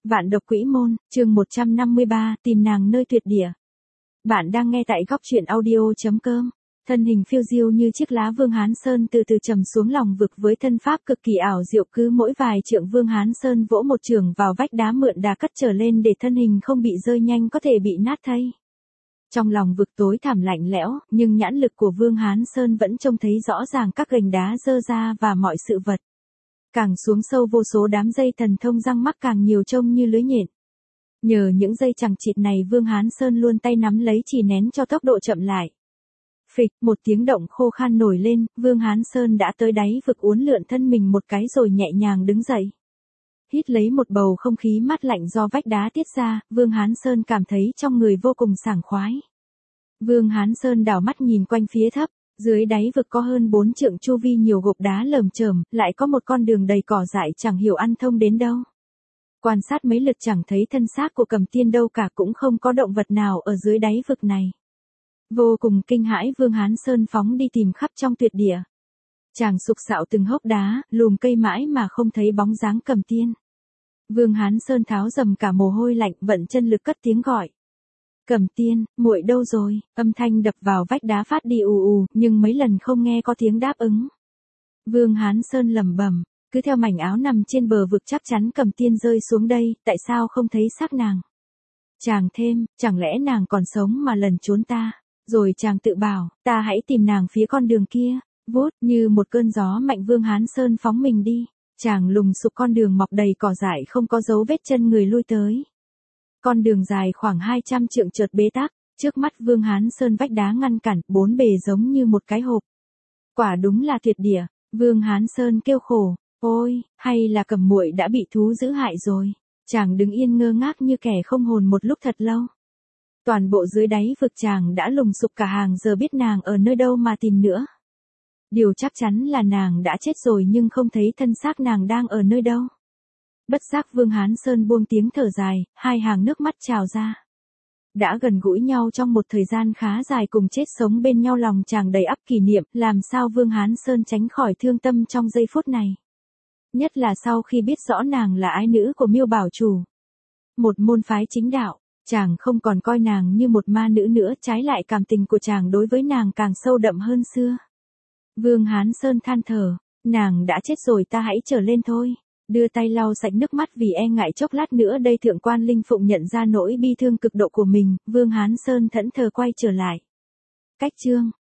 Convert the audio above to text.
Vạn độc quỹ môn, chương 153, tìm nàng nơi tuyệt địa. Bạn đang nghe tại góc truyện audio.com. Thân hình phiêu diêu như chiếc lá Vương Hán Sơn từ từ trầm xuống lòng vực với thân pháp cực kỳ ảo diệu, cứ mỗi vài trượng Vương Hán Sơn vỗ một chưởng vào vách đá mượn đà cất trở lên để thân hình không bị rơi nhanh có thể bị nát thây. Trong lòng vực tối thẳm lạnh lẽo, nhưng nhãn lực của Vương Hán Sơn vẫn trông thấy rõ ràng các gành đá dơ ra và mọi sự vật. Càng xuống sâu vô số đám dây thần thông răng mắc càng nhiều trông như lưới nhện. Nhờ những dây chằng chịt này Vương Hán Sơn luôn tay nắm lấy chỉ nén cho tốc độ chậm lại. Phịch, một tiếng động khô khan nổi lên, Vương Hán Sơn đã tới đáy vực, uốn lượn thân mình một cái rồi nhẹ nhàng đứng dậy. Hít lấy một bầu không khí mát lạnh do vách đá tiết ra, Vương Hán Sơn cảm thấy trong người vô cùng sảng khoái. Vương Hán Sơn đảo mắt nhìn quanh phía thấp. Dưới đáy vực có hơn 4 trượng chu vi nhiều gộp đá lởm chởm, lại có một con đường đầy cỏ dại chẳng hiểu ăn thông đến đâu. Quan sát mấy lượt chẳng thấy thân xác của Cầm Tiên đâu cả, cũng không có động vật nào ở dưới đáy vực này. Vô cùng kinh hãi, Vương Hán Sơn phóng đi tìm khắp trong tuyệt địa. Chàng sục sạo từng hốc đá, lùm cây mãi mà không thấy bóng dáng Cầm Tiên. Vương Hán Sơn tháo dầm cả mồ hôi lạnh, vận chân lực cất tiếng gọi. Cầm Tiên, muội đâu rồi? Âm thanh đập vào vách đá phát đi ù ù, nhưng mấy lần không nghe có tiếng đáp ứng. Vương Hán Sơn lẩm bẩm, cứ theo mảnh áo nằm trên bờ vực chắc chắn Cầm Tiên rơi xuống đây, tại sao không thấy xác nàng? Chàng thêm, chẳng lẽ nàng còn sống mà lần trốn ta? Rồi chàng tự bảo, ta hãy tìm nàng phía con đường kia. Vút, như một cơn gió mạnh Vương Hán Sơn phóng mình đi. Chàng lùng sục con đường mọc đầy cỏ dại không có dấu vết chân người lui tới. Con đường dài khoảng 200 trượng chợt bế tắc, trước mắt Vương Hán Sơn vách đá ngăn cản, bốn bề giống như một cái hộp. Quả đúng là tuyệt địa, Vương Hán Sơn kêu khổ, ôi, hay là Cầm muội đã bị thú dữ hại rồi. Chàng đứng yên ngơ ngác như kẻ không hồn một lúc thật lâu. Toàn bộ dưới đáy vực chàng đã lùng sục cả hàng giờ, biết nàng ở nơi đâu mà tìm nữa. Điều chắc chắn là nàng đã chết rồi, nhưng không thấy thân xác nàng đang ở nơi đâu. Bất giác Vương Hán Sơn buông tiếng thở dài, hai hàng nước mắt trào ra. Đã gần gũi nhau trong một thời gian khá dài, cùng chết sống bên nhau, lòng chàng đầy ắp kỷ niệm, làm sao Vương Hán Sơn tránh khỏi thương tâm trong giây phút này. Nhất là sau khi biết rõ nàng là ái nữ của Miêu Bảo Chủ. Một môn phái chính đạo, chàng không còn coi nàng như một ma nữ nữa, trái lại cảm tình của chàng đối với nàng càng sâu đậm hơn xưa. Vương Hán Sơn than thở, nàng đã chết rồi, ta hãy trở lên thôi. Đưa tay lau sạch nước mắt vì e ngại chốc lát nữa đây Thượng quan Linh Phụng nhận ra nỗi bi thương cực độ của mình, Vương Hán Sơn thẫn thờ quay trở lại. Cách chương